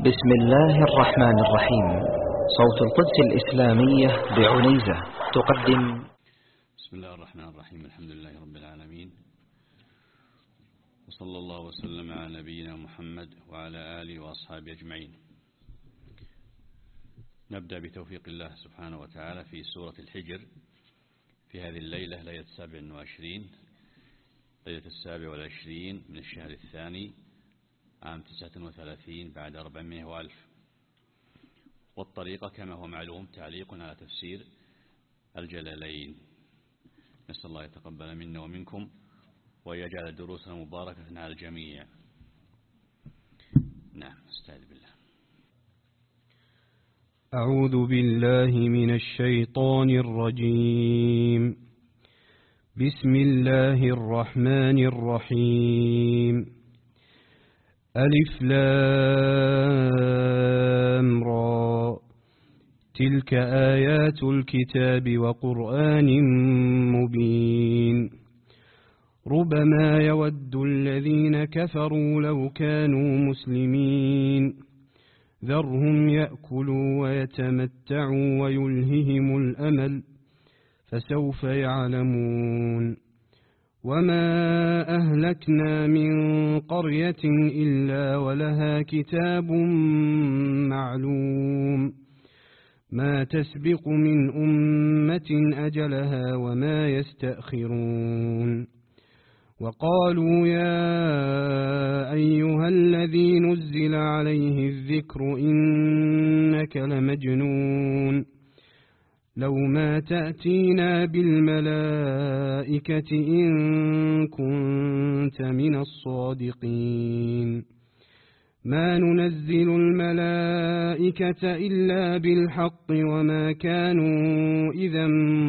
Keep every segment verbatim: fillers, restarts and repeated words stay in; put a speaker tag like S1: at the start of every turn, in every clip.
S1: بسم الله الرحمن الرحيم. صوت القدس الإسلامية بعنيزة تقدم.
S2: بسم الله الرحمن الرحيم. الحمد لله رب العالمين، وصلى الله وسلم على نبينا محمد وعلى آله وأصحابه أجمعين. نبدأ بتوفيق الله سبحانه وتعالى في سورة الحجر في هذه الليلة، ليلة السابع وعشرين، ليلة السابع والعشرين من الشهر الثاني عام تسعة وثلاثين بعد أربعمائة وألف. والطريقة كما هو معلوم تعليق على تفسير الجلالين. نسأل الله يتقبل منا ومنكم ويجعل دروسنا مباركة على الجميع. نعم، استعذ بالله.
S3: أعوذ بالله من الشيطان الرجيم. بسم الله الرحمن الرحيم. ألف لام را، تلك آيات الكتاب وقرآن مبين. ربما يود الذين كفروا لو كانوا مسلمين، ذرهم يأكلوا ويتمتعوا ويلههم الأمل، فسوف يعلمون. وما أهلكنا من قرية إلا ولها كتاب معلوم، ما تسبق من أمة أجلها وما يستأخرون. وقالوا يا أيها الذي نزل عليه الذكر إنك لمجنون، لو ما تأتينا بالملائكة إن كنت من الصادقين. ما ننزل الملائكة إلا بالحق وما كانوا إذا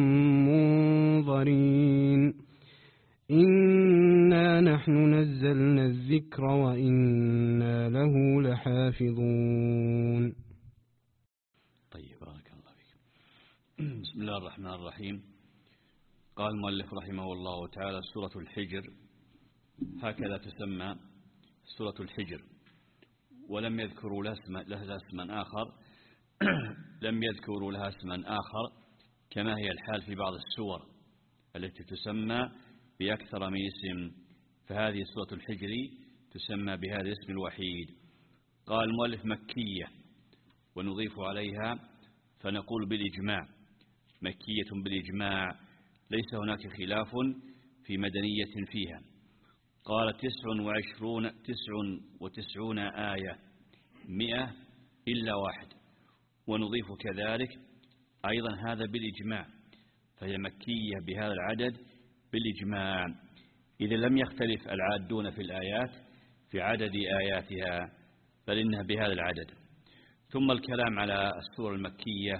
S3: منظرين. إنا نحن نزلنا الذكر وإنا له لحافظون.
S2: طيب، بارك الله فيك. بسم الله الرحمن الرحيم. قال المؤلف رحمه الله تعالى: سورة الحجر، هكذا تسمى سورة الحجر، ولم يذكروا لها اسما, لها اسما آخر لم يذكروا لها اسما آخر كما هي الحال في بعض السور التي تسمى بأكثر من اسم، فهذه سورة الحجر تسمى بهذا الاسم الوحيد. قال المؤلف: مكية، ونضيف عليها فنقول بالإجماع مكية بالإجماع، ليس هناك خلاف في مدنية فيها. قال: تسع وعشرون تسع وتسعون آية، مئة إلا واحد، ونضيف كذلك أيضا هذا بالإجماع، فهي مكية بهذا العدد بالإجماع، إذا لم يختلف العادون في الآيات في عدد آياتها، بل إنها بهذا العدد. ثم الكلام على السورة المكية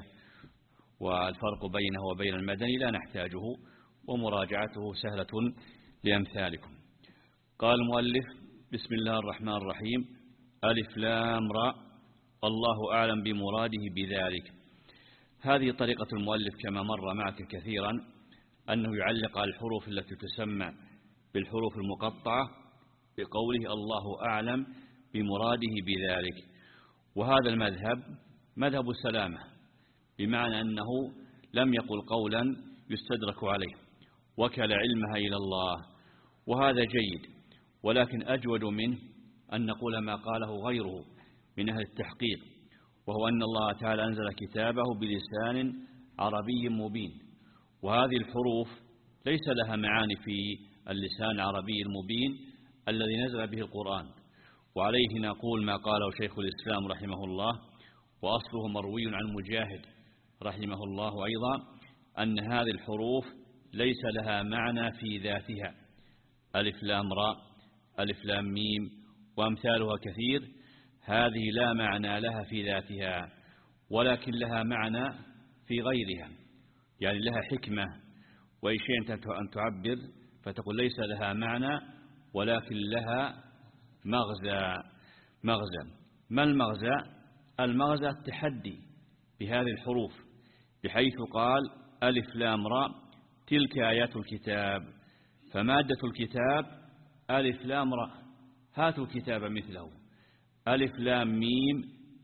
S2: والفرق بينه وبين المدني لا نحتاجه، ومراجعته سهلة لأمثالكم. قال المؤلف: بسم الله الرحمن الرحيم. ألف لام را، الله أعلم بمراده بذلك. هذه طريقة المؤلف كما مر معك كثيرا، أنه يعلق على الحروف التي تسمى بالحروف المقطعة بقوله الله أعلم بمراده بذلك. وهذا المذهب مذهب سلامة، بمعنى أنه لم يقل قولا يستدرك عليه، وكل علمها إلى الله، وهذا جيد، ولكن أجود منه أن نقول ما قاله غيره من أهل التحقيق، وهو أن الله تعالى أنزل كتابه بلسان عربي مبين، وهذه الحروف ليس لها معاني في اللسان العربي المبين الذي نزل به القرآن. وعليه نقول ما قاله شيخ الإسلام رحمه الله، وأصله مروي عن مجاهد رحمه الله أيضا، أن هذه الحروف ليس لها معنى في ذاتها. ألف لام را، ألف لام ميم، وأمثالها كثير، هذه لا معنى لها في ذاتها، ولكن لها معنى في غيرها، يعني لها حكمة. وإن شئت أن تعبر فتقول ليس لها معنى ولكن لها مغزى. مغزى ما المغزى؟ المغزى التحدي بهذه الحروف، بحيث قال ألف لام را تلك آيات الكتاب، فمادة الكتاب ألف لام را، هاتوا الكتاب مثله. ألف لام ميم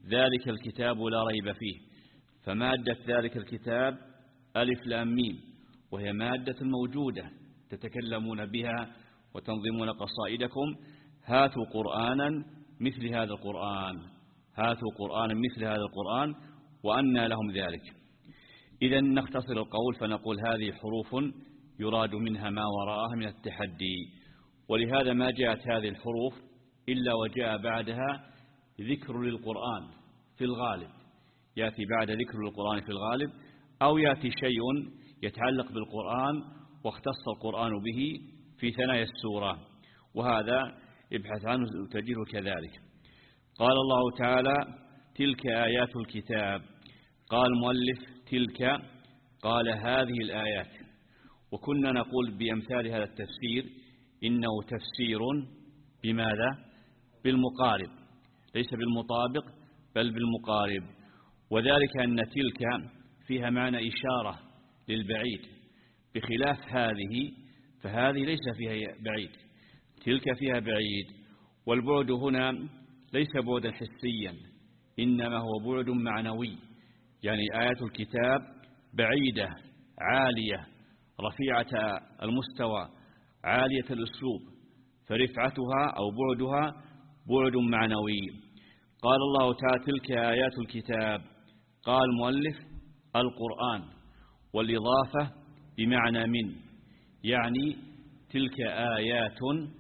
S2: ذلك الكتاب لا ريب فيه. فمادة ذلك الكتاب ألف لام ميم، وهي مادة موجودة تتكلمون بها وتنظمون قصائدكم. هاتوا قرآنا مثل هذا القرآن، هاتوا قرآنا مثل هذا القرآن وأنى لهم ذلك. إذا نختصر القول فنقول هذه حروف يراد منها ما وراءها من التحدي، ولهذا ما جاءت هذه الحروف إلا وجاء بعدها ذكر للقرآن في الغالب، يأتي بعد ذكر للقرآن في الغالب، أو يأتي شيء يتعلق بالقرآن واختص القرآن به في ثنايا السورة، وهذا ابحث عنه تجده كذلك. قال الله تعالى تلك آيات الكتاب. قال المؤلف تلك، قال هذه الآيات. وكنا نقول بأمثال هذا التفسير إنه تفسير بماذا؟ بالمقارب، ليس بالمطابق بل بالمقارب، وذلك أن تلك فيها معنى إشارة للبعيد، بخلاف هذه فهذه ليس فيها بعيد، تلك فيها بعيد. والبعد هنا ليس بعدا حسيا، إنما هو بعد معنوي، يعني آيات الكتاب بعيدة عالية رفيعة المستوى عالية الأسلوب، فرفعتها أو بعدها بعد معنوي. قال الله تعالى تلك آيات الكتاب. قال المؤلف القرآن، والإضافة بمعنى من، يعني تلك آيات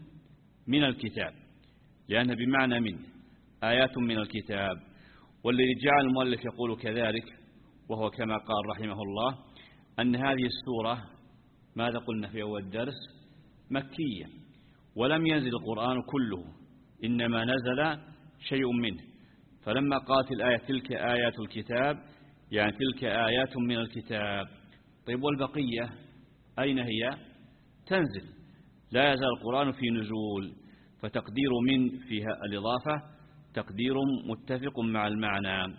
S2: من الكتاب، لأنها بمعنى من، آيات من الكتاب. والذي جعل المؤلف يقول كذلك وهو كما قال رحمه الله أن هذه السورة ماذا قلنا في أول الدرس؟ مكية، ولم ينزل القرآن كله، إنما نزل شيء منه. فلما قالت الآية تلك آيات الكتاب يعني تلك آيات من الكتاب. طيب والبقية أين هي؟ تنزل، لا يزال القرآن في نزول، فتقدير من فيها الإضافة تقدير متفق مع المعنى.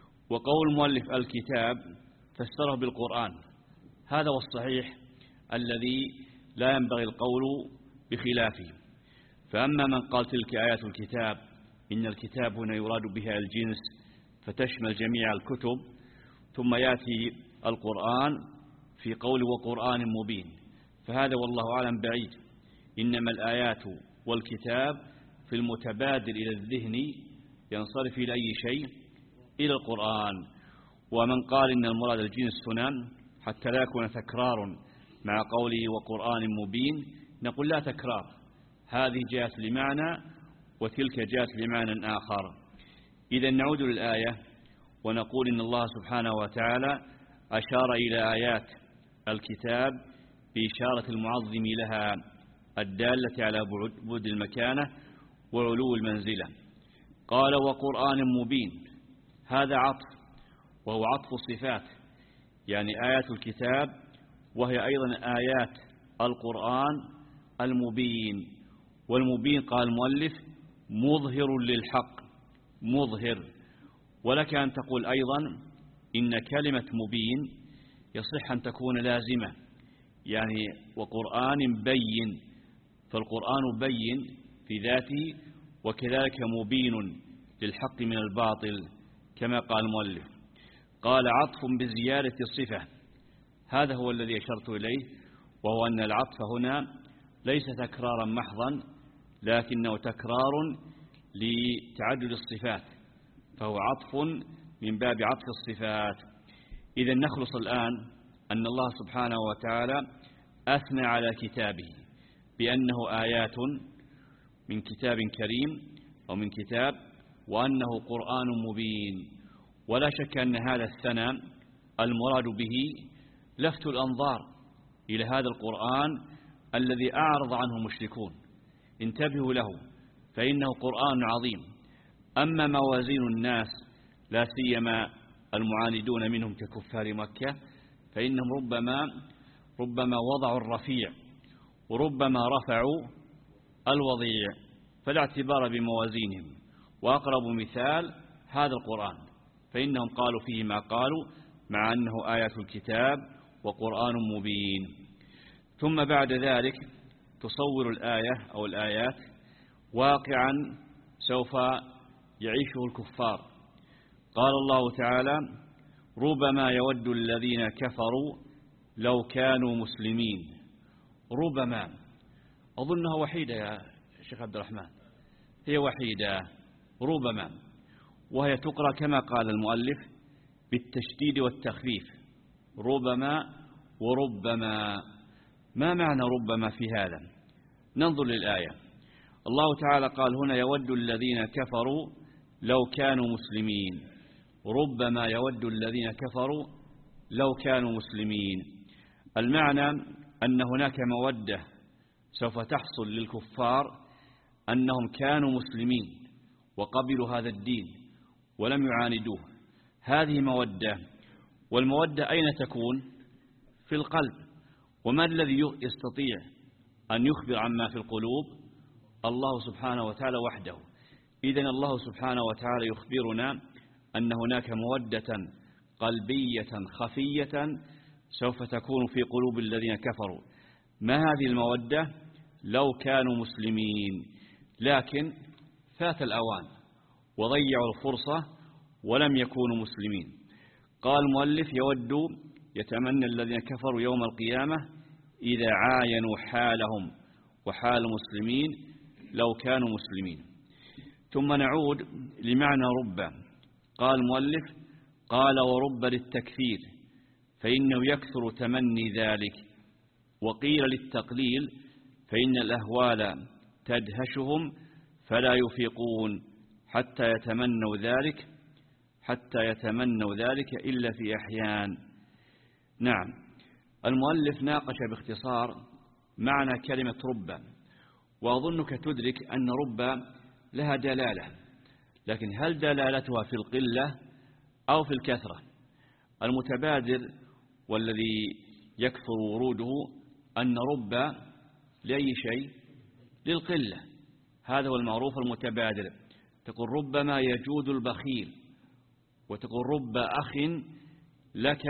S2: وقول المؤلف الكتاب فسره بالقرآن، هذا هو الصحيح الذي لا ينبغي القول بخلافه. فأما من قال تلك آيات الكتاب إن الكتاب هنا يراد بها الجنس فتشمل جميع الكتب، ثم يأتي القرآن في قول وقرآن مبين، فهذا والله أعلم بعيد. إنما الآيات والكتاب في المتبادل إلى الذهن ينصرف إلى أي شيء؟ إلى القرآن. ومن قال إن المراد الجنس هنا حتى لا يكون تكرار مع قوله وقرآن مبين، نقول لا تكرار، هذه جاءت لمعنى وتلك جاءت لمعنى آخر. إذا نعود للآية ونقول إن الله سبحانه وتعالى أشار إلى آيات الكتاب بإشارة المعظم لها الدالة على بعد المكانة وعلو المنزلة. قال وقرآن مبين، هذا عطف، وهو عطف الصفات، يعني آيات الكتاب وهي أيضا آيات القرآن المبين. والمبين قال المؤلف مظهر للحق، مظهر. ولك أن تقول أيضا إن كلمة مبين يصح أن تكون لازمة، يعني وقرآن بين، فالقرآن بين في ذاته وكذلك مبين للحق من الباطل كما قال المؤلف. قال عطف بزيادة الصفة، هذا هو الذي أشرت إليه، وهو أن العطف هنا ليس تكرارا محضا، لكنه تكرار لتعدد الصفات، فهو عطف من باب عطف الصفات. إذا نخلص الآن أن الله سبحانه وتعالى أثنى على كتابه بأنه آيات من كتاب كريم أو من كتاب، وأنه قرآن مبين. ولا شك أن هذا الثناء المراد به لفت الأنظار إلى هذا القرآن الذي أعرض عنه المشركون، انتبهوا له فإنه قرآن عظيم. أما موازين الناس لا سيما المعاندون منهم ككفار مكة فإنهم ربما ربما وضعوا الرفيع وربما رفعوا الوضيع، فلا اعتبار بموازينهم. وأقرب مثال هذا القرآن، فإنهم قالوا فيه ما قالوا مع أنه آيات الكتاب وقرآن مبين. ثم بعد ذلك تصور الآية أو الآيات واقعا سوف يعيشه الكفار، قال الله تعالى: ربما يود الذين كفروا لو كانوا مسلمين. ربما أظنها وحيدة يا شيخ عبد الرحمن، هي وحيدة ربما، وهي تقرأ كما قال المؤلف بالتشديد والتخفيف، ربما وربما. ما معنى ربما في هذا؟ ننظر للآية. الله تعالى قال هنا: يود الذين كفروا لو كانوا مسلمين. ربما يود الذين كفروا لو كانوا مسلمين. المعنى أن هناك مودة سوف تحصل للكفار أنهم كانوا مسلمين وقبلوا هذا الدين ولم يعاندوه. هذه مودة، والمودة أين تكون؟ في القلب. وما الذي يستطيع أن يخبر عما في القلوب؟ الله سبحانه وتعالى وحده. إذن الله سبحانه وتعالى يخبرنا أن هناك مودة قلبية خفية سوف تكون في قلوب الذين كفروا. ما هذه المودة؟ لو كانوا مسلمين، لكن فات الأوان وضيعوا الفرصة ولم يكونوا مسلمين. قال المؤلف: يود يتمنى الذين كفروا يوم القيامة إذا عاينوا حالهم وحال المسلمين لو كانوا مسلمين. ثم نعود لمعنى رب. قال المؤلف: قال ورب للتكثير فإنه يكثر تمني ذلك، وقيل للتقليل فإن الأهوال تدهشهم فلا يفيقون حتى يتمنوا ذلك حتى يتمنوا ذلك إلا في أحيان. نعم، المؤلف ناقش باختصار معنى كلمة رب، وأظنك تدرك أن رب لها دلالة، لكن هل دلالتها في القلة أو في الكثرة؟ المتبادر والذي يكثر وروده أن رب لأي شيء؟ للقلة. هذا هو المعروف المتبادر. تقول ربما يجود البخيل، وتقول رب أخ لك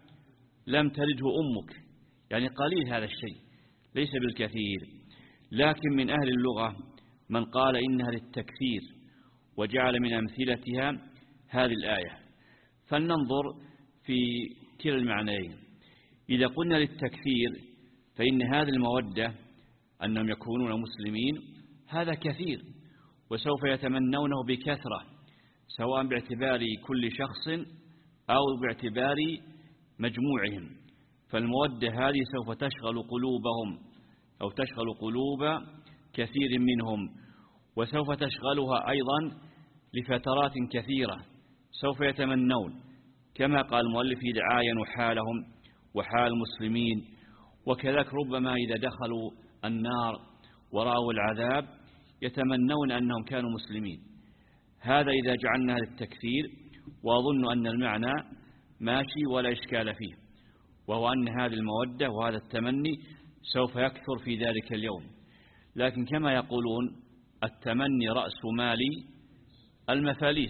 S2: لم تلده أمك، يعني قليل هذا الشيء ليس بالكثير. لكن من أهل اللغة من قال إنها للتكثير وجعل من أمثلتها هذه الآية. فلننظر في كلا المعنيين. إذا قلنا للتكثير فإن هذه المودة أنهم يكونون مسلمين هذا كثير، وسوف يتمنونه بكثرة، سواء باعتبار كل شخص أو باعتبار مجموعهم. فالمودة هذه سوف تشغل قلوبهم أو تشغل قلوب كثير منهم، وسوف تشغلها أيضا لفترات كثيرة. سوف يتمنون كما قال المؤلف إذا عاينوا حالهم وحال المسلمين. وكذلك ربما إذا دخلوا النار ورأوا العذاب يتمنون أنهم كانوا مسلمين. هذا إذا جعلنا للتكثير، وأظن أن المعنى ماشي ولا إشكال فيه، وهو أن هذه المودة وهذا التمني سوف يكثر في ذلك اليوم. لكن كما يقولون التمني رأس مال المفاليس،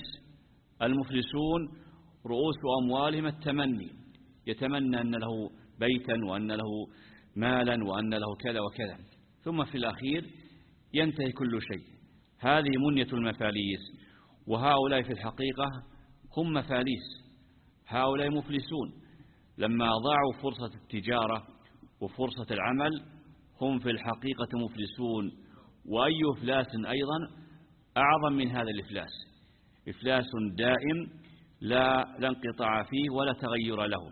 S2: المفلسون رؤوس أموالهم التمني، يتمنى أن له بيتا وأن له مالا وأن له كذا وكذا، ثم في الأخير ينتهي كل شيء. هذه منية المفاليس، وهؤلاء في الحقيقة هم مفاليس، هؤلاء مفلسون. لما ضاعوا فرصة التجارة وفرصة العمل هم في الحقيقة مفلسون. وأي إفلاس أيضا أعظم من هذا الإفلاس، إفلاس دائم لا لا انقطاع فيه ولا تغير له.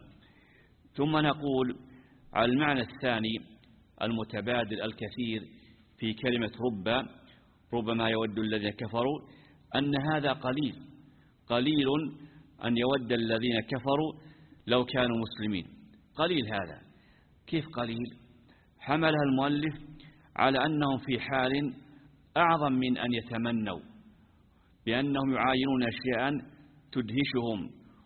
S2: ثم نقول على المعنى الثاني المتبادل الكثير في كلمة رب، ربما يود الذين كفروا، أن هذا قليل قليل أن يود الذين كفروا لو كانوا مسلمين. قليل هذا. كيف قليل؟ حملها المؤلف على أنهم في حال أعظم من أن يتمنوا، بأنهم يعاينون أشياء تدهشهم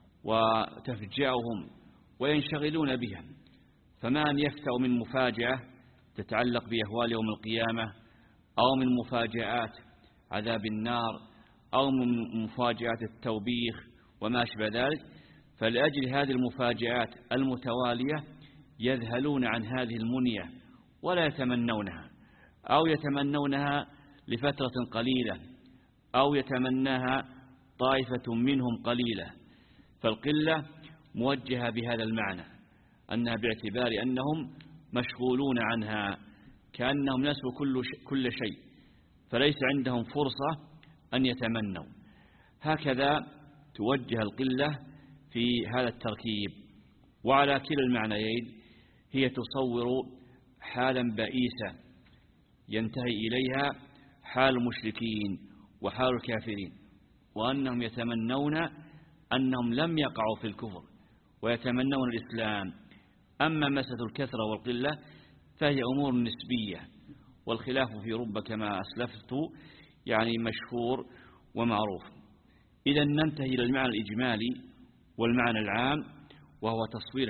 S2: وتفجعهم وينشغلون بها. فما أن يفتأوا من مفاجأة تتعلق بأهوال يوم القيامة، أو من مفاجآت عذاب النار، أو من مفاجآت التوبيخ وما أشبه ذلك، فلأجل هذه المفاجآت المتوالية يذهلون عن هذه المنية ولا يتمنونها، أو يتمنونها لفترة قليلة، أو يتمناها طائفة منهم قليلة، فالقلة موجهة بهذا المعنى أنها باعتبار أنهم مشغولون عنها، كأنهم نسوا كل شيء، فليس عندهم فرصة أن يتمنوا. هكذا توجه القلة في هذا التركيب. وعلى كلا المعنيين هي تصور حالا بئيسة ينتهي إليها حال المشركين وحال الكافرين، وأنهم يتمنون أنهم لم يقعوا في الكفر ويتمنون الإسلام. أما مسألة الكثرة والقلة فهي أمور نسبية، والخلاف في رب كما أسلفت يعني مشهور ومعروف. إذا ننتهي إلى المعنى الإجمالي والمعنى العام، وهو تصوير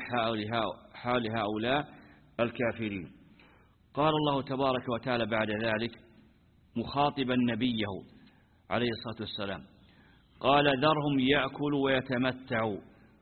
S2: حال هؤلاء الكافرين. قال الله تبارك وتعالى بعد ذلك مخاطبا نبيه عليه الصلاة والسلام، قال ذرهم يأكلوا ويتمتعوا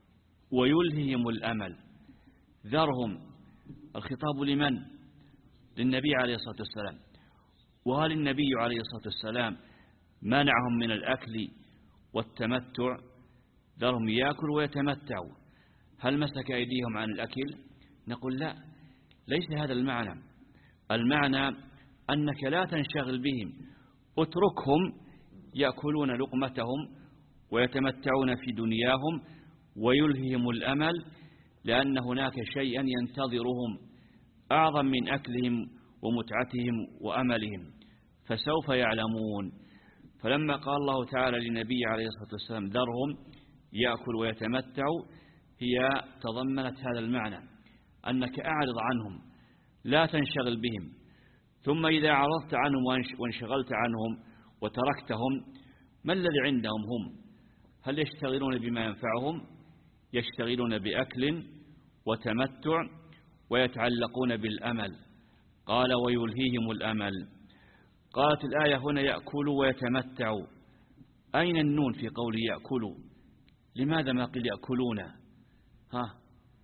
S2: ويلههم الأمل. ذرهم، الخطاب لمن؟ للنبي عليه الصلاة والسلام. وهل النبي عليه الصلاة والسلام منعهم من الأكل والتمتع؟ ذرهم يأكلوا ويتمتعوا، هل مسك أيديهم عن الأكل؟ نقول لا، ليس هذا المعنى. المعنى أنك لا تنشغل بهم، اتركهم يأكلون لقمتهم ويتمتعون في دنياهم ويلههم الأمل، لأن هناك شيئا ينتظرهم أعظم من أكلهم ومتعتهم وأملهم، فسوف يعلمون. فلما قال الله تعالى للنبي عليه الصلاة والسلام ذرهم يأكل ويتمتع، هي تضمنت هذا المعنى، أنك أعرض عنهم لا تنشغل بهم. ثم إذا عرضت عنهم وانشغلت عنهم وتركتهم، ما الذي عندهم هم؟ هل يشتغلون بما ينفعهم؟ يشتغلون بأكل وتمتع ويتعلقون بالأمل. قال ويلهيهم الأمل. قالت الآية هنا يأكلوا ويتمتعوا، أين النون في قول يأكلوا؟ لماذا ما قيل يأكلون؟ ها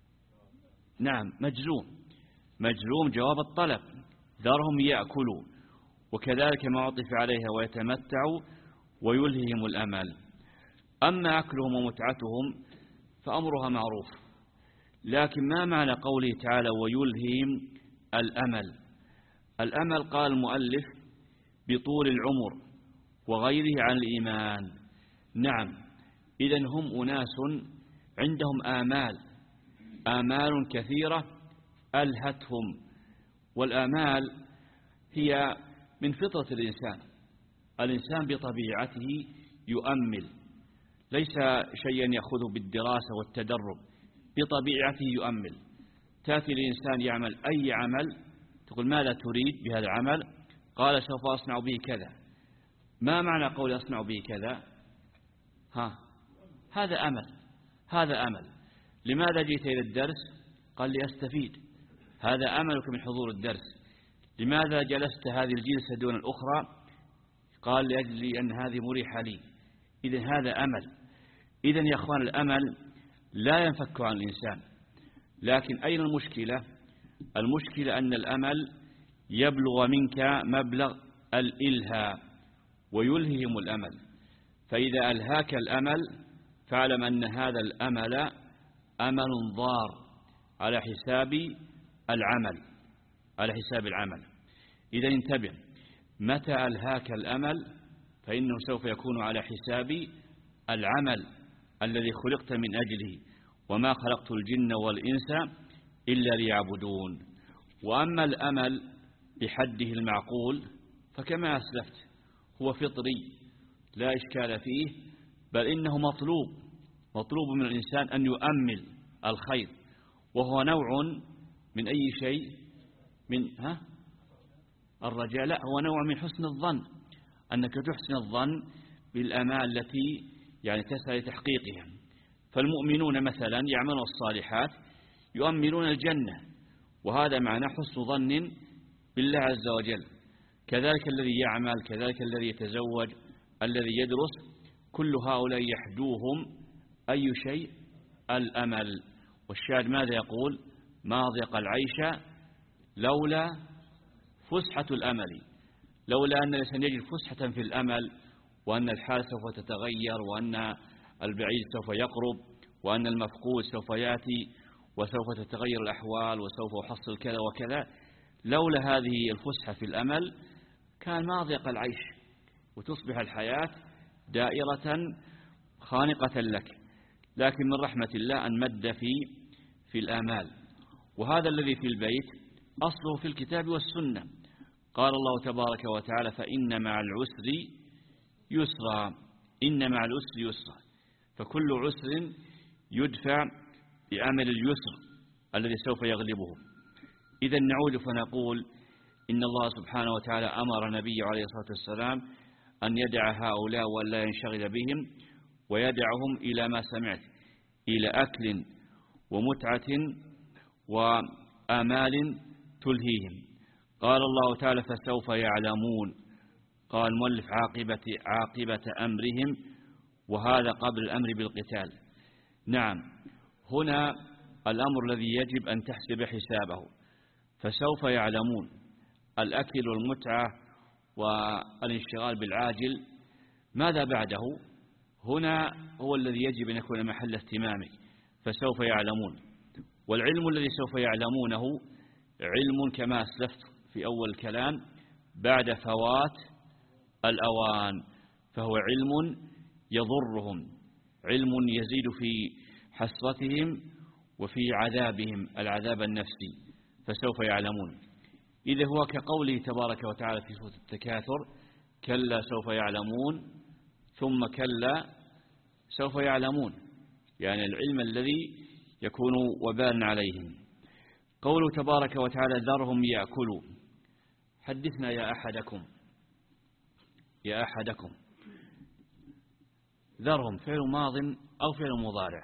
S2: نعم مجزوم، مجزوم جواب الطلب، ذرهم يأكلوا، وكذلك ما عطف عليها ويتمتعوا ويلههم الأمل. أما أكلهم ومتعتهم فأمرها معروف، لكن ما معنى قوله تعالى ويلههم الأمل؟ الأمل قال المؤلف بطول العمر وغيره عن الإيمان. نعم، إذن هم أناس عندهم آمال، آمال كثيرة ألهتهم، والآمال هي من فطرة الإنسان. الإنسان بطبيعته يؤمل، ليس شيئا يأخذه بالدراسة والتدرب، بطبيعته يؤمل. تأتي الإنسان يعمل أي عمل، تقول ماذا تريد بهذا العمل؟ قال سوف أصنع به كذا. ما معنى قول أصنع به كذا؟ ها هذا أمل، هذا أمل. لماذا جئت إلى الدرس؟ قال لي أستفيد، هذا أملك من حضور الدرس. لماذا جلست هذه الجلسة دون الأخرى؟ قال لأجل أن هذه مريحة لي. إذن هذا أمل. إذن يا أخوان الأمل لا ينفك عن الإنسان، لكن أين المشكلة؟ المشكلة أن الأمل يبلغ منك مبلغ الإلهاء ويلههم الأمل. فإذا ألهاك الأمل فاعلم أن هذا الأمل أمل ضار على حساب العمل، على حساب العمل. إذا انتبه، متى ألهاك الأمل فإنه سوف يكون على حساب العمل الذي خلقت من أجله، وما خلقت الجن والإنس إلا ليعبدون. وأما الأمل بحده المعقول فكما أسلفت هو فطري لا إشكال فيه، بل إنه مطلوب، مطلوب من الإنسان أن يؤمل الخير، وهو نوع من أي شيء؟ من ها الرجاء؟ لا، هو نوع من حسن الظن، أنك تحسن الظن بالأمال التي يعني تسعى لتحقيقها. فالمؤمنون مثلا يعملون الصالحات يؤملون الجنة، وهذا معنى حسن ظن بالله عز وجل. كذلك الذي يعمل، كذلك الذي يتزوج، الذي يدرس، كل هؤلاء يحدوهم أي شيء؟ الأمل. والشاهد ماذا يقول؟ ما ضيق العيش لولا فسحة الأمل. لولا أن الإنسان يجد فسحة في الأمل وأن الحال سوف تتغير، وأن البعيد سوف يقرب، وأن المفقود سوف يأتي، وسوف تتغير الأحوال، وسوف أحصل كذا وكذا. لولا هذه الفسحة في الأمل كان ما ضيق العيش، وتصبح الحياة دائرة خانقة لك. لكن من رحمة الله أن مد في في الآمال، وهذا الذي في البيت أصله في الكتاب والسنة. قال الله تبارك وتعالى: فإن مع العسر يسرا، إن مع العسر يسرا، فكل عسر يدفع بأمل اليسر الذي سوف يغلبه. إذا نعود فنقول إن الله سبحانه وتعالى أمر نبيه عليه الصلاة والسلام أن يدع هؤلاء ولا ينشغل بهم، ويدعهم إلى ما سمعت، إلى أكل ومتعة وآمال تلهيهم. قال الله تعالى: فسوف يعلمون. قال مؤلف: عاقبة, عاقبة أمرهم، وهذا قبل الأمر بالقتال. نعم، هنا الأمر الذي يجب أن تحسب حسابه. فسوف يعلمون، الأكل والمتعة والانشغال بالعاجل، ماذا بعده؟ هنا هو الذي يجب أن يكون محل اهتمامك. فسوف يعلمون، والعلم الذي سوف يعلمونه علم كما أسلفت في أول الكلام بعد فوات الأوان، فهو علم يضرهم، علم يزيد في حسرتهم وفي عذابهم العذاب النفسي. فسوف يعلمون. إذا هو كقوله تبارك وتعالى في سورة التكاثر: كلا سوف يعلمون ثم كلا سوف يعلمون، يعني العلم الذي يكون وبالا عليهم. قوله تبارك وتعالى: ذرهم يأكلوا. حدثنا يا أحدكم، يا أحدكم. ذرهم فعل ماض أو فعل مضارع؟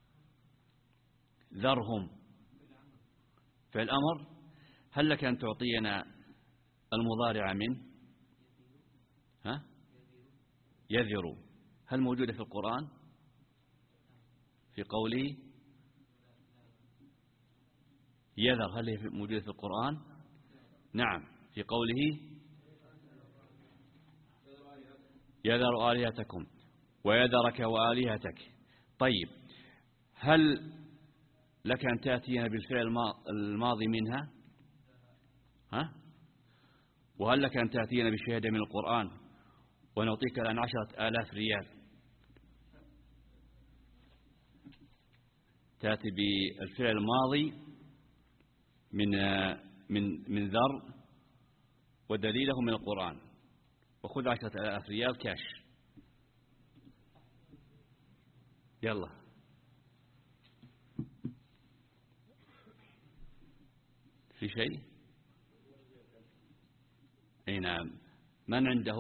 S2: ذرهم فعل أمر. هل لك أن تعطينا المضارع منه؟ ها؟ يذر. هل موجودة في القرآن في قوله يذر؟ هل هي موجودة في القرآن؟ نعم، في قوله يذر آلهتكم ويذرك وآلهتك. طيب، هل لك أن تأتينا بالفعل الماضي منها؟ ها؟ وهل لك أن تأتينا بشهادة من القرآن ونعطيك الآن عشرة آلاف ريال؟ تأتي بالفعل الماضي من من من ذر ودليله من القرآن، وخذ عشرة آلاف ريال كاش. يلا، في شيء؟ أي نعم. من عنده؟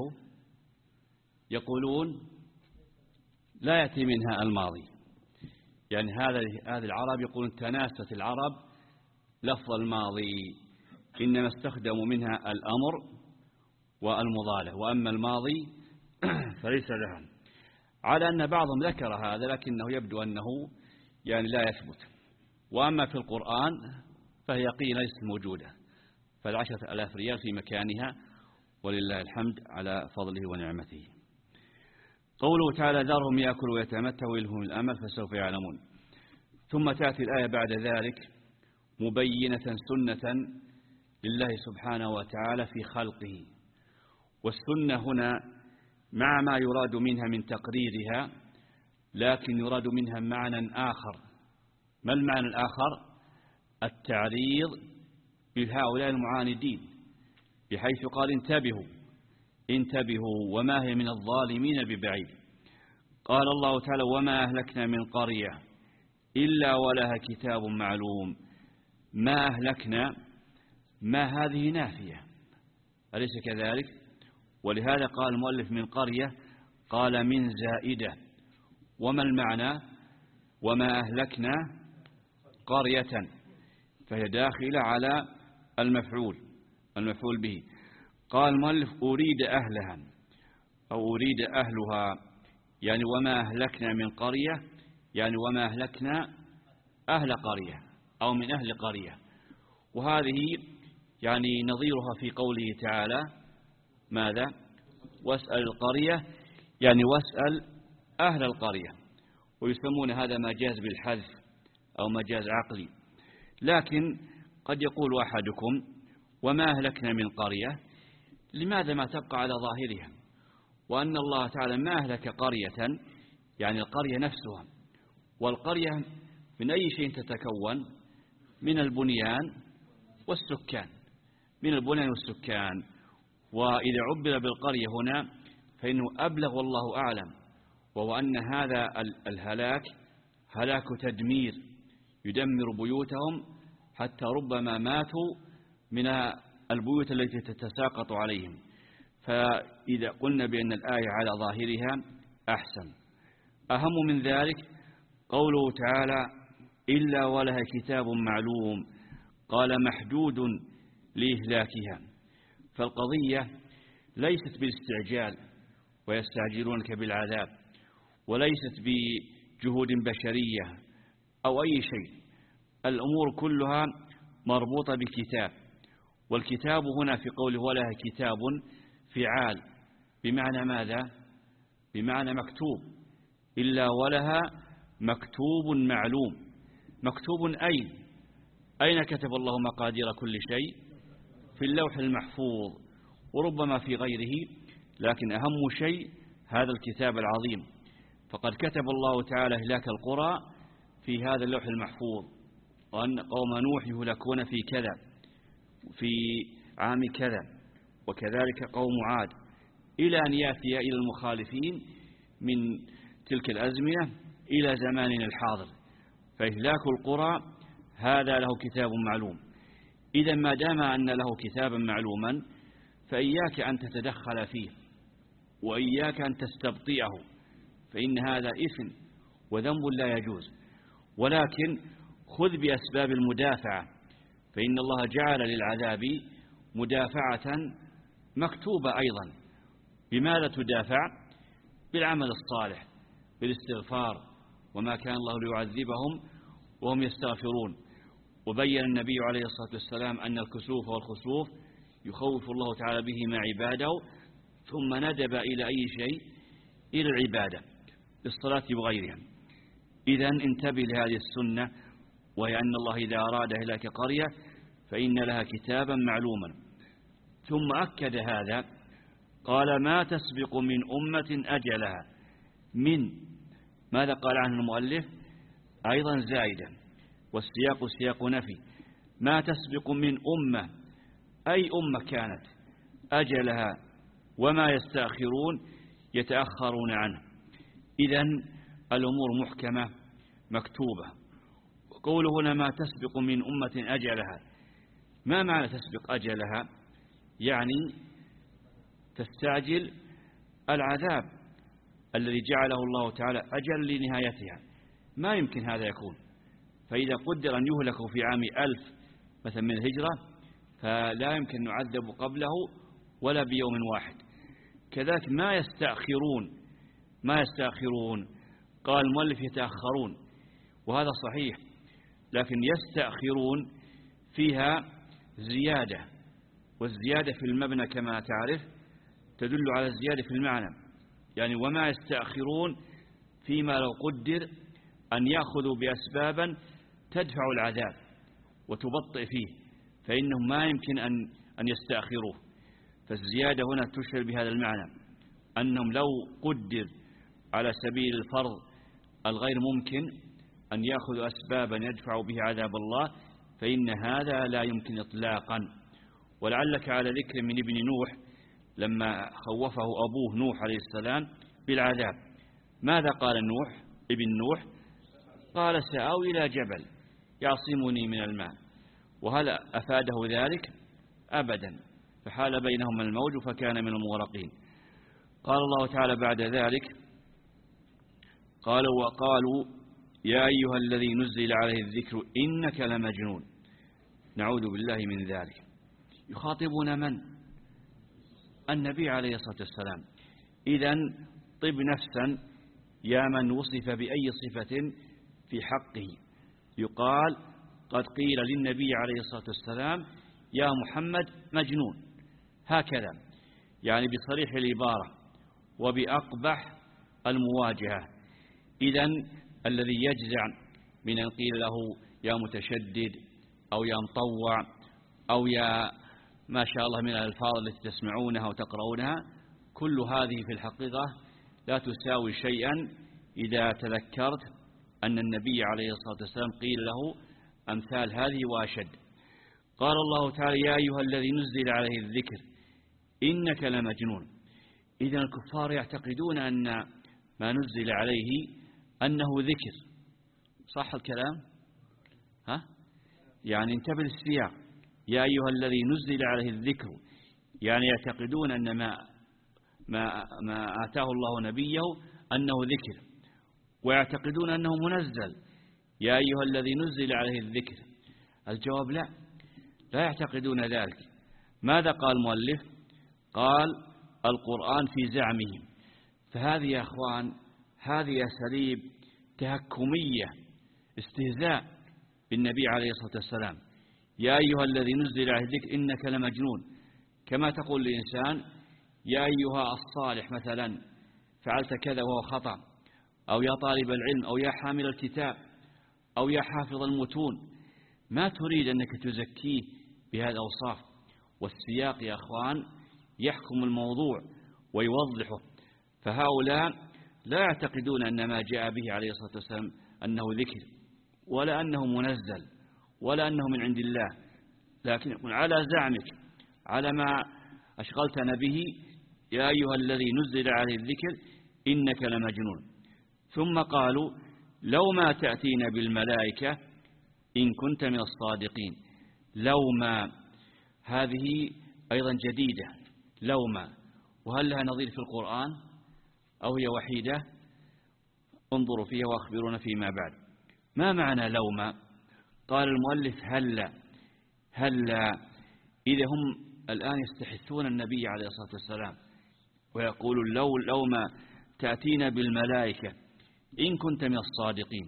S2: يقولون لا يأتي منها الماضي، يعني هذا هذه العرب يقولون تناست العرب لفظ الماضي، إنما استخدموا منها الأمر والمضارع، وأما الماضي فليس لها. على أن بعضهم ذكر هذا، لكنه يبدو أنه يعني لا يثبت. وأما في القرآن فهي قيل ليست موجودة، فالعشرة ألاف ريال في مكانها، ولله الحمد على فضله ونعمته. قوله تعالى: ذرهم يأكلوا ويتمتعوا ويلههم الأمل فسوف يعلمون. ثم تأتي الآية بعد ذلك مبينة سنة لله سبحانه وتعالى في خلقه. والسنة هنا مع ما يراد منها من تقريرها، لكن يراد منها معنى آخر. ما المعنى الآخر؟ التعريض بهؤلاء المعاندين، بحيث قال: انتبهوا انتبهوا وما هي من الظالمين ببعيد. قال الله تعالى: وما أهلكنا من قرية إلا ولها كتاب معلوم. ما أهلكنا، ما هذه نافية، أليس كذلك؟ ولهذا قال المؤلف من قرية، قال من زائدة. وما المعنى؟ وما أهلكنا قرية، فهي داخلة على المفعول المفعول به. قال المؤلف: أريد أهلها أو أريد أهلها، يعني وما أهلكنا من قرية، يعني وما أهلكنا أهل قرية أو من أهل قرية. وهذه يعني نظيرها في قوله تعالى: ماذا؟ واسأل القرية يعني واسأل أهل القرية، ويسمون هذا مجاز بالحذف أو مجاز عقلي. لكن قد يقول أحدكم وما أهلكنا من قرية، لماذا ما تبقى على ظاهرها؟ وأن الله تعالى ما أهلك قرية يعني القرية نفسها، والقرية من أي شيء تتكون؟ من البنيان والسكان، من البنيان والسكان. وإذا عبر بالقرية هنا فإنه أبلغ والله أعلم، وهو أن هذا الهلاك هلاك تدمير، يدمر بيوتهم حتى ربما ماتوا من البيوت التي تتساقط عليهم. فإذا قلنا بأن الآية على ظاهرها أحسن. أهم من ذلك قوله تعالى إلا ولها كتاب معلوم، قال محدود لإهلاكها. فالقضية ليست بالاستعجال ويستعجلونك بالعذاب، وليست بجهود بشرية أو أي شيء، الأمور كلها مربوطة بكتاب. والكتاب هنا في قوله ولها كتاب فعال، بمعنى ماذا؟ بمعنى مكتوب. إلا ولها مكتوب معلوم. مكتوب أين؟ أين كتب الله مقادير كل شيء؟ في اللوح المحفوظ، وربما في غيره، لكن أهم شيء هذا الكتاب العظيم. فقد كتب الله تعالى إهلاك القرى في هذا اللوح المحفوظ، وأن قوم نوح يهلكون في كذا في عام كذا، وكذلك قوم عاد، إلى أن يأتي إلى المخالفين من تلك الأزمنة إلى زماننا الحاضر. فإهلاك القرى هذا له كتاب معلوم. إذا ما دام أن له كتابا معلوما فإياك أن تتدخل فيه، وإياك أن تستبطئه، فإن هذا إثم وذنب لا يجوز. ولكن خذ بأسباب المدافعة، فإن الله جعل للعذاب مدافعة مكتوبة أيضا. بماذا تدافع؟ بالعمل الصالح، بالاستغفار، وما كان الله ليعذبهم وهم يستغفرون. وبين النبي عليه الصلاة والسلام أن الكسوف والخسوف يخوف الله تعالى به مع عباده، ثم ندب إلى أي شيء؟ إلى العبادة بالصلاة وغيرها. إذا انتبه لهذه السنة، وهي أن الله إذا أراد إهلاك قرية فإن لها كتابا معلوما. ثم أكد هذا قال ما تسبق من أمة أجلها. من ماذا قال عنه المؤلف؟ أيضا زائدة، والسياق سياق نفي. ما تسبق من أمة، أي أمة كانت، أجلها وما يستأخرون يتأخرون عنه. إذن الأمور محكمة مكتوبة. قوله هنا ما تسبق من أمة أجلها، ما معنى تسبق أجلها؟ يعني تستعجل العذاب الذي جعله الله تعالى أجل لنهايتها. ما يمكن هذا يكون. فإذا قدر أن يهلكوا في عام ألف مثلا من الهجرة فلا يمكن أن يعذبوا قبله ولا بيوم واحد. كذلك ما يستأخرون، ما يستأخرون قال المؤلف يتأخرون، وهذا صحيح، لكن يستأخرون فيها زيادة، والزيادة في المبنى كما تعرف تدل على الزيادة في المعنى. يعني وما يستأخرون فيما لو قدر أن يأخذوا بأسبابا تدفع العذاب وتبطئ فيه، فإنهم ما يمكن أن أن يستأخروه. فالزيادة هنا تشعر بهذا المعنى، أنهم لو قدر على سبيل الفرض الغير ممكن أن يأخذوا أسبابا يدفع به عذاب الله، فإن هذا لا يمكن إطلاقا. ولعلك على ذكر من ابن نوح لما خوفه أبوه نوح عليه السلام بالعذاب، ماذا قال نوح ابن نوح؟ قال سآوي إلى جبل يعصمني من الماء. وهل أفاده ذلك؟ أبدا، فحال بينهما الموج فكان من المغرقين. قال الله تعالى بعد ذلك قالوا وقالوا يا أيها الذي نزل عليه الذكر إنك لمجنون. نعوذ بالله من ذلك. يخاطبون من؟ النبي عليه الصلاة والسلام. إذن طب نفسا يا من وصف بأي صفة في حقه. يقال قد قيل للنبي عليه الصلاة والسلام يا محمد مجنون، هكذا يعني بصريح العبارة، وبأقبح المواجهة. إذن الذي يجزع من أن قيل له يا متشدد أو يا مطوع أو يا ما شاء الله من الألفاظ التي تسمعونها وتقرؤونها، كل هذه في الحقيقة لا تساوي شيئا إذا تذكرت أن النبي عليه الصلاة والسلام قيل له أمثال هذه وأشد. قال الله تعالى يا أيها الذي نزل عليه الذكر إنك لمجنون. إذن الكفار يعتقدون أن ما نزل عليه أنه ذكر، صح الكلام؟ ها؟ يعني انتبه للسياق، يا أيها الذي نزل عليه الذكر، يعني يعتقدون أن ما, ما, ما آتاه الله نبيه أنه ذكر، ويعتقدون أنه منزل، يا أيها الذي نزل عليه الذكر. الجواب لا، لا يعتقدون ذلك. ماذا قال المؤلف؟ قال القرآن في زعمهم. فهذه يا أخوان هذه أساليب تهكمية، استهزاء بالنبي عليه الصلاة والسلام. يا أيها الذي نزل عليه الذكر إنك لمجنون، كما تقول للإنسان يا أيها الصالح مثلا فعلت كذا وهو خطأ، أو يا طالب العلم، أو يا حامل الكتاب، أو يا حافظ المتون. ما تريد أنك تزكيه بهذه الأوصاف، والسياق يا أخوان يحكم الموضوع ويوضحه. فهؤلاء لا يعتقدون أن ما جاء به عليه الصلاة والسلام أنه ذكر، ولا أنه منزل، ولا أنه من عند الله، لكن يكون على زعمك، على ما أشغلتنا به، يا أيها الذي نزل عليه الذكر إنك لمجنون. ثم قالوا لو ما تأتينا بالملائكة إن كنت من الصادقين. لو ما هذه أيضا جديدة، لو ما، وهل لها نظير في القرآن أو هي وحيدة؟ انظروا فيها وأخبرونا فيما بعد. ما معنى لو ما؟ قال المؤلف هلا. هلا إذا هم الآن يستحثون النبي عليه الصلاة والسلام ويقولون لو, لو ما تأتينا بالملائكة إن كنت من الصادقين.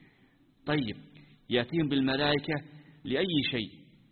S2: طيب يأتيهم بالملائكة لأي شيء؟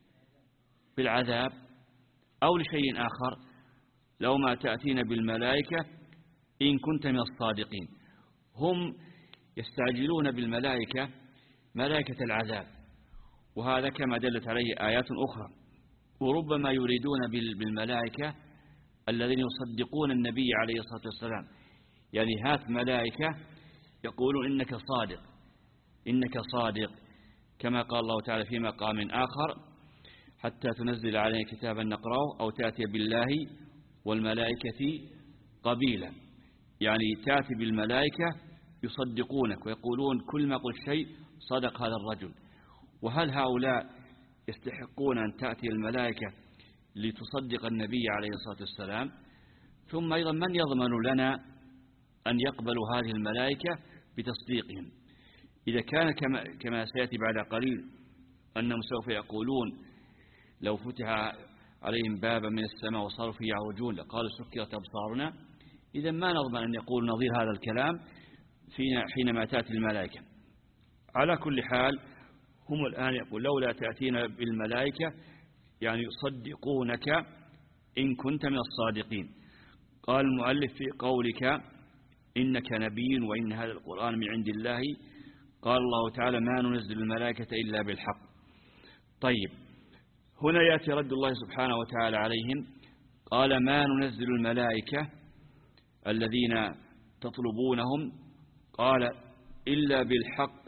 S2: بالعذاب أو لشيء آخر؟ لو ما تأتينا بالملائكة إن كنت من الصادقين. هم يستعجلون بالملائكة ملائكة العذاب، وهذا كما دلت عليه آيات أخرى. وربما يريدون بالملائكة الذين يصدقون النبي عليه الصلاة والسلام، يعني هات ملائكة يقولون إنك صادق، إنك صادق، كما قال الله تعالى في مقام آخر حتى تنزل علينا كتابا نقرأه أو تأتي بالله والملائكة قبيلا. يعني تأتي بالملائكة يصدقونك ويقولون كل ما قلت شيء صدق هذا الرجل. وهل هؤلاء يستحقون أن تأتي الملائكة لتصدق النبي عليه الصلاة والسلام؟ ثم أيضا من يضمن لنا أن يقبلوا هذه الملائكة بتصديقهم؟ إذا كان كما, كما سيأتي بعد قليل أنهم سوف يقولون لو فتح عليهم بابا من السماء وصاروا فيه يعرجون لقالوا سكرت أبصارنا، إذا ما نضمن أن يقول نظير هذا الكلام فينا حينما تأتي الملائكة. على كل حال هم الآن يقول لولا تأتينا بالملائكة، يعني يصدقونك إن كنت من الصادقين. قال المؤلف في قولك إنك نبي وإن هذا القرآن من عند الله، قال الله تعالى ما ننزل الملائكة إلا بالحق. طيب هنا يأتي رد الله سبحانه وتعالى عليهم، قال ما ننزل الملائكة الذين تطلبونهم، قال إلا بالحق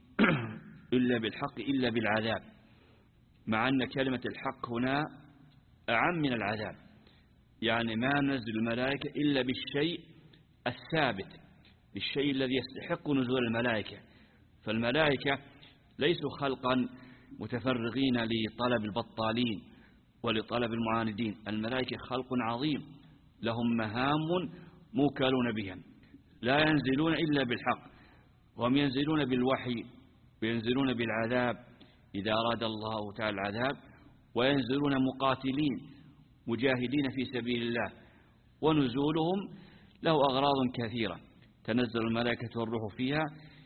S2: إلا بالحق إلا بالعذاب، مع أن كلمة الحق هنا أعم من العذاب. يعني ما ننزل الملائكة إلا بالشيء الثابت، بالشيء الذي يستحق نزول الملائكة. فالملائكة ليسوا خلقا متفرغين لطلب البطالين ولطلب المعاندين. الملائكة خلق عظيم لهم مهام موكلون بها، لا ينزلون إلا بالحق، وهم ينزلون بالوحي وينزلون بالعذاب إذا أراد الله تعالى العذاب، وينزلون مقاتلين مجاهدين في سبيل الله. ونزولهم له أغراض كثيرة تنزل الملائكة والروح فيها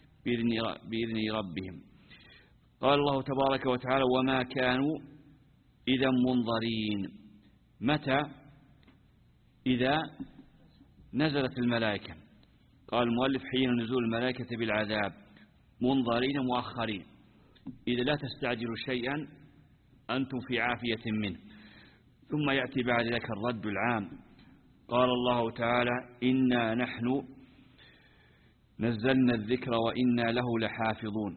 S2: بإذن ربهم. قال الله تبارك وتعالى وما كانوا إذا منظرين. متى؟ إذا نزلت الملائكة. قال المؤلف حين نزول الملائكة بالعذاب منظرين مؤخرين، إذا لا تستعجلوا شيئا أنتم في عافية منه. ثم يأتي بعد ذلك الرد العام. قال الله تعالى إنا نحن نزلنا الذكر وإنا له لحافظون.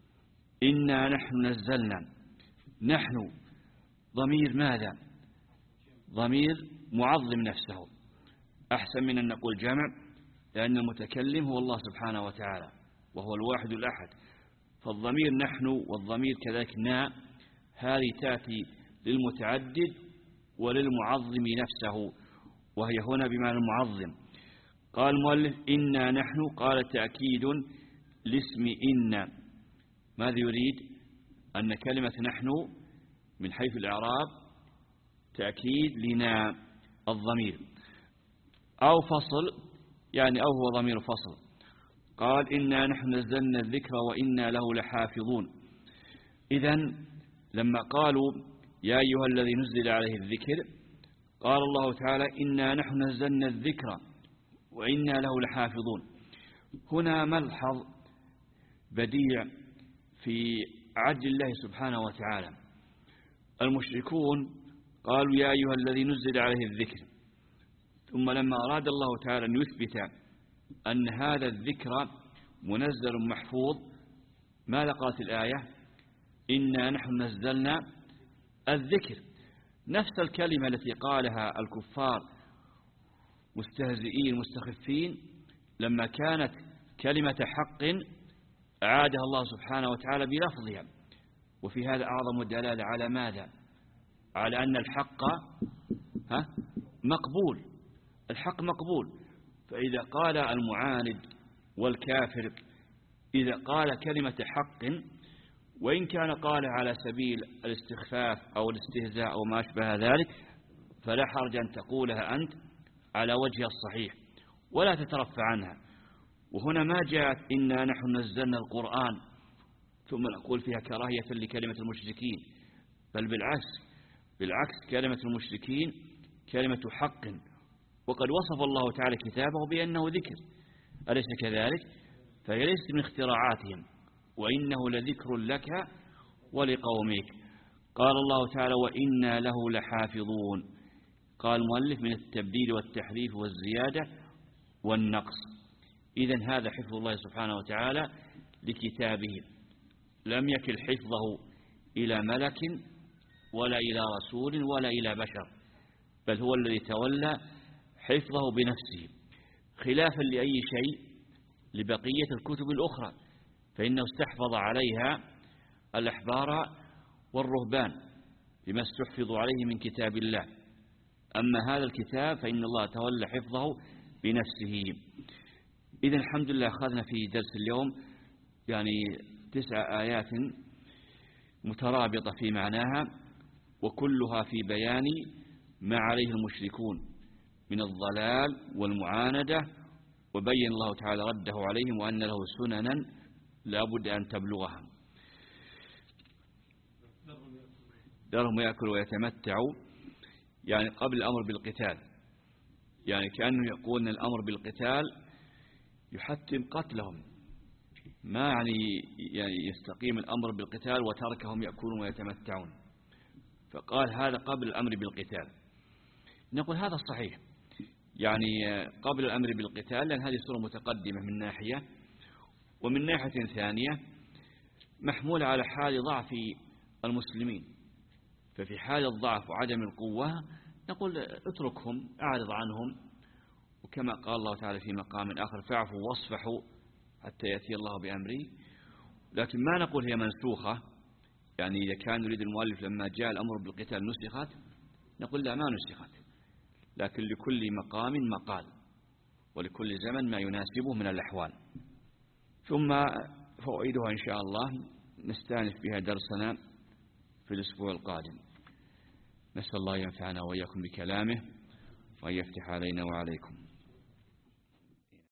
S2: إنا نحن نزلنا، نحن ضمير ماذا؟ ضمير معظم نفسه، أحسن من أن نقول جمع، لأن المتكلم هو الله سبحانه وتعالى وهو الواحد الأحد. فالضمير نحن والضمير كذلك نا، هذه تأتي للمتعدد وللمعظم نفسه، وهي هنا بمعنى المعظم. قال المؤلف إنا نحن، قال تأكيد لاسم إن. ماذا يريد؟ أن كلمة نحن من حيث الإعراب تأكيد لنا الضمير، أو فصل، يعني أو هو ضمير فصل. قال إنا نحن نزلنا الذكر وإنا له لحافظون. إذن لما قالوا يا أيها الذي نزل عليه الذكر، قال الله تعالى إنا نحن نزلنا الذكر وإنا له لحافظون. هنا ملحظ بديع في عدل الله سبحانه وتعالى. المشركون قالوا يا أيها الذي نزل عليه الذكر، ثم لما أراد الله تعالى أن يثبت أن هذا الذكر منزل محفوظ، ماذا قالت الآية؟ إنا نحن نزلنا الذكر. نفس الكلمة التي قالها الكفار مستهزئين مستخفين لما كانت كلمة حق أعادها الله سبحانه وتعالى بلفظها. وفي هذا أعظم الدلالة على ماذا؟ على أن الحق ها مقبول، الحق مقبول. فإذا قال المعاند والكافر، إذا قال كلمة حق وإن كان قال على سبيل الاستخفاف أو الاستهزاء أو ما أشبه ذلك، فلا حرج أن تقولها أنت على وجهها الصحيح ولا تترفع عنها. وهنا ما جاءت إنا نحن نزلنا القرآن ثم نقول فيها كراهية لكلمة المشركين، بل بالعكس، بالعكس كلمة المشركين كلمة حق، وقد وصف الله تعالى كتابه بأنه ذكر، أليس كذلك؟ فهي ليست من اختراعاتهم، وإنه لذكر لك ولقومك. قال الله تعالى وإنا له لحافظون. قال المؤلف من التبديل والتحريف والزيادة والنقص. إذن هذا حفظ الله سبحانه وتعالى لكتابه، لم يكل حفظه إلى ملك ولا إلى رسول ولا إلى بشر، بل هو الذي تولى حفظه بنفسه، خلافا لأي شيء لبقية الكتب الأخرى، فإنه استحفظ عليها الأحبار والرهبان بما استحفظوا عليه من كتاب الله. أما هذا الكتاب فإن الله تولى حفظه بنفسه. إذن الحمد لله أخذنا في درس اليوم يعني تسع آيات مترابطة في معناها، وكلها في بيان ما عليه المشركون من الضلال والمعاندة، وبين الله تعالى رده عليهم وأن له سننا لا بد أن تبلغها. دارهم يأكل ويتمتعوا، يعني قبل الأمر بالقتال، يعني كأنه يقول أن الأمر بالقتال يحتم قتلهم، ما يعني, يعني يستقيم الأمر بالقتال وتركهم يأكلون ويتمتعون، فقال هذا قبل الأمر بالقتال. نقول هذا صحيح، يعني قبل الأمر بالقتال، لأن هذه سورة متقدمة من ناحية، ومن ناحية ثانية محمولة على حال ضعف المسلمين. ففي حال الضعف وعدم القوة نقول اتركهم، أعرض عنهم، وكما قال الله تعالى في مقام آخر فاعفوا واصفحوا حتى يأتي الله بأمره. لكن ما نقول هي منسوخة، يعني إذا كان يريد المؤلف لما جاء الأمر بالقتال نسخت، نقول لا ما نسخت، لكن لكل مقام مقال ولكل زمن ما يناسبه من الأحوال. ثم فوائدها إن شاء الله نستأنف بها درسنا في الأسبوع القادم. نسأل الله ينفعنا وإياكم بكلامه وأن يفتح علينا وعليكم.